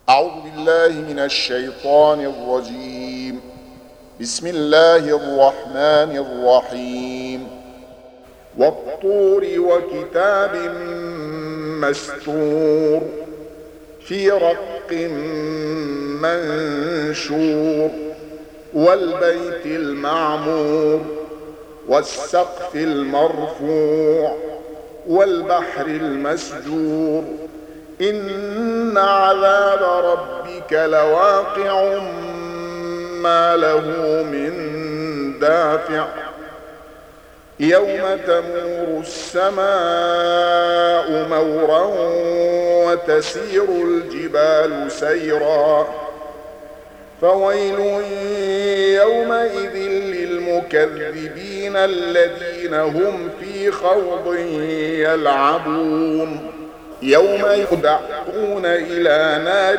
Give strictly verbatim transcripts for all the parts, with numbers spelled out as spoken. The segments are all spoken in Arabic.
أعوذ بالله من الشيطان الرجيم. بسم الله الرحمن الرحيم. والطور وكتاب مستور في رق منشور والبيت المعمور والسقف المرفوع والبحر المسجور إن عذاب ربك لواقع ما له من دافع يوم تمور السماء مورا وتسير الجبال سيرا فويل يومئذ للمكذبين الذين هم في خوض يلعبون يوم يدعون إلى نار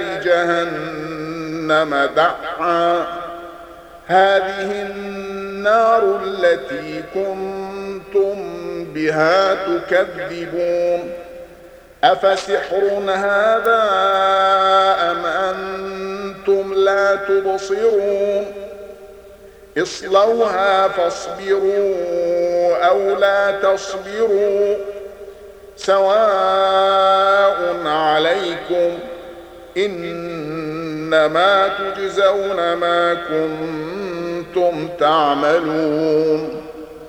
جهنم دعا هذه النار التي كنتم بها تكذبون أفسحر هذا أم أنتم لا تبصرون اصلوها فاصبروا أو لا تصبروا سواء عليكم إنما تجزون ما كنتم تعملون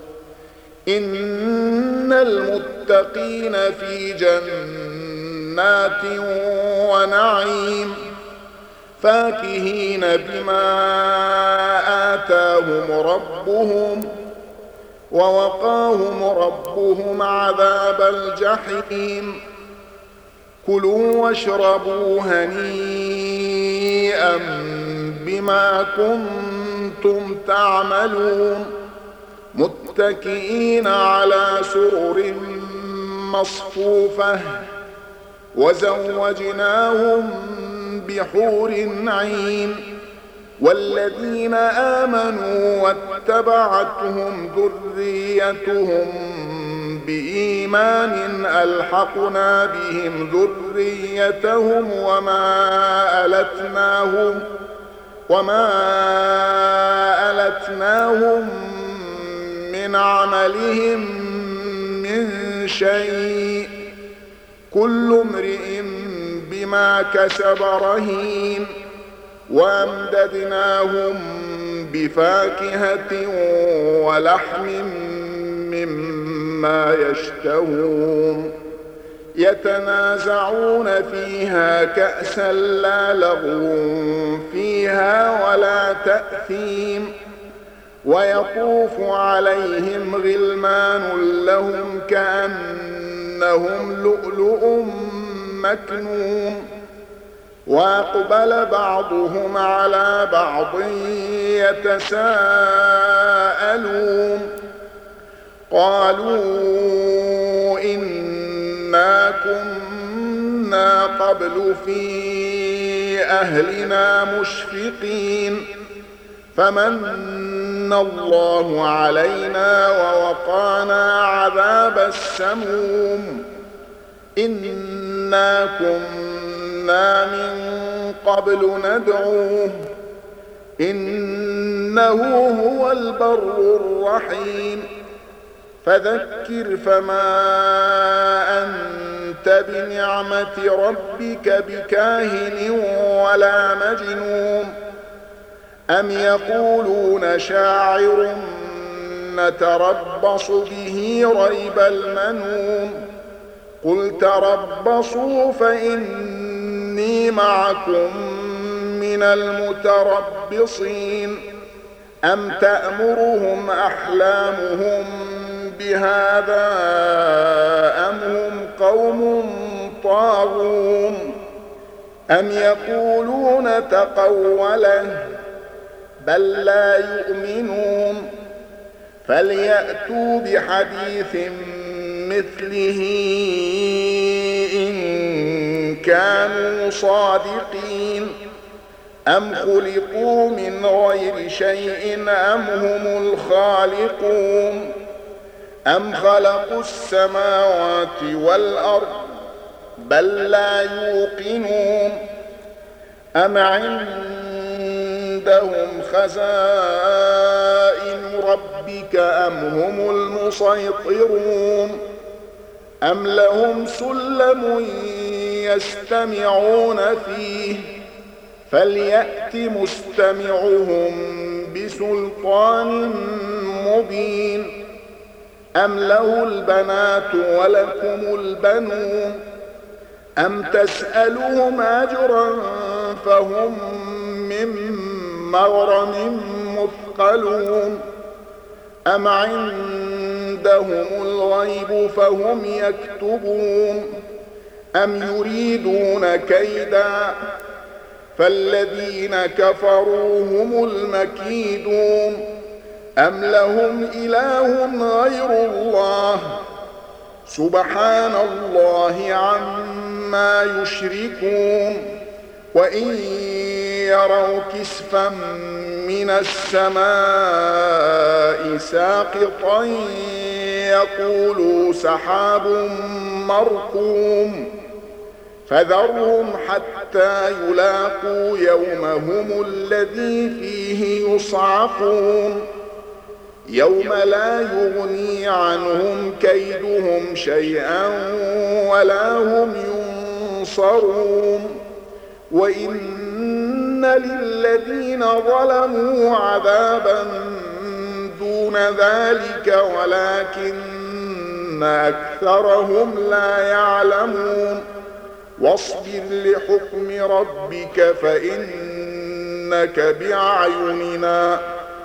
إن المتقين في جنات ونعيم فاكهين بما آتاهم ربهم ووقاهم ربهم عذاب الجحيم كلوا واشربوا هنيئا بما كنتم تعملون متكئين على سرر مصفوفة وزوجناهم بحور عين والذين آمنوا واتبعتهم ذريتهم بإيمان ألحقنا بهم ذريتهم وما ألتناهم وما ألتناهم من عملهم من شيء كل امرئ بما كسب رهين وأمددناهم بفاكهة ولحم مما يشتهون يتنازعون فيها كأسا لا لغو فيها ولا تأثيم ويطوف عليهم غلمان لهم كأنهم لؤلؤ مكنون وأقبل بعضهم على بعض يتساءلون قالوا إنا كنا قبل في أهلنا مشفقين فمن الله علينا ووقانا عذاب السموم إنا كنا من قبل ندعوه إنه هو البر الرحيم فذكر فما أنت بنعمة ربك بكاهن ولا مجنون أم يقولون شاعر نتربص به ريب المنون قل تربصوا فإني معكم من المتربصين أم تأمرهم أحلامهم بهذا أم هم قوم طاغون أم يقولون تقوله بل لا يؤمنون فليأتوا بحديث مثله إن كانوا صادقين أم خلقوا من غير شيء أم هم الخالقون أم خلقوا السماوات والأرض بل لا يوقنون أم عندهم خزائن ربك أم هم المسيطرون أم لهم سلم يستمعون فيه فليأت مستمعهم بسلطان مبين أم له البنات ولكم البنون أم تسألهم أجرا فهم من مغرم مثقلون أم عندهم الغيب فهم يكتبون أم يريدون كيدا فالذين كفروا هم المكيدون أم لهم إله غير الله سبحان الله عما يشركون وإن يروا كسفا من السماء ساقطا يقولوا سحاب مركوم فذرهم حتى يلاقوا يومهم الذي فيه يصعقون يوم لا يغني عنهم كيدهم شيئا ولا هم ينصرون وإن للذين ظلموا عذابا دون ذلك ولكن أكثرهم لا يعلمون واصبر لحكم ربك فإنك بأعيننا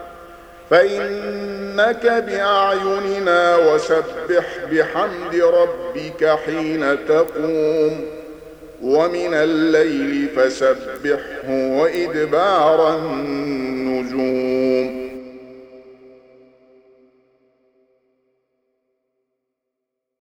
فإنك بأعيننا وسبح بحمد ربك حين تقوم ومن الليل فسبحه وإدبار النجوم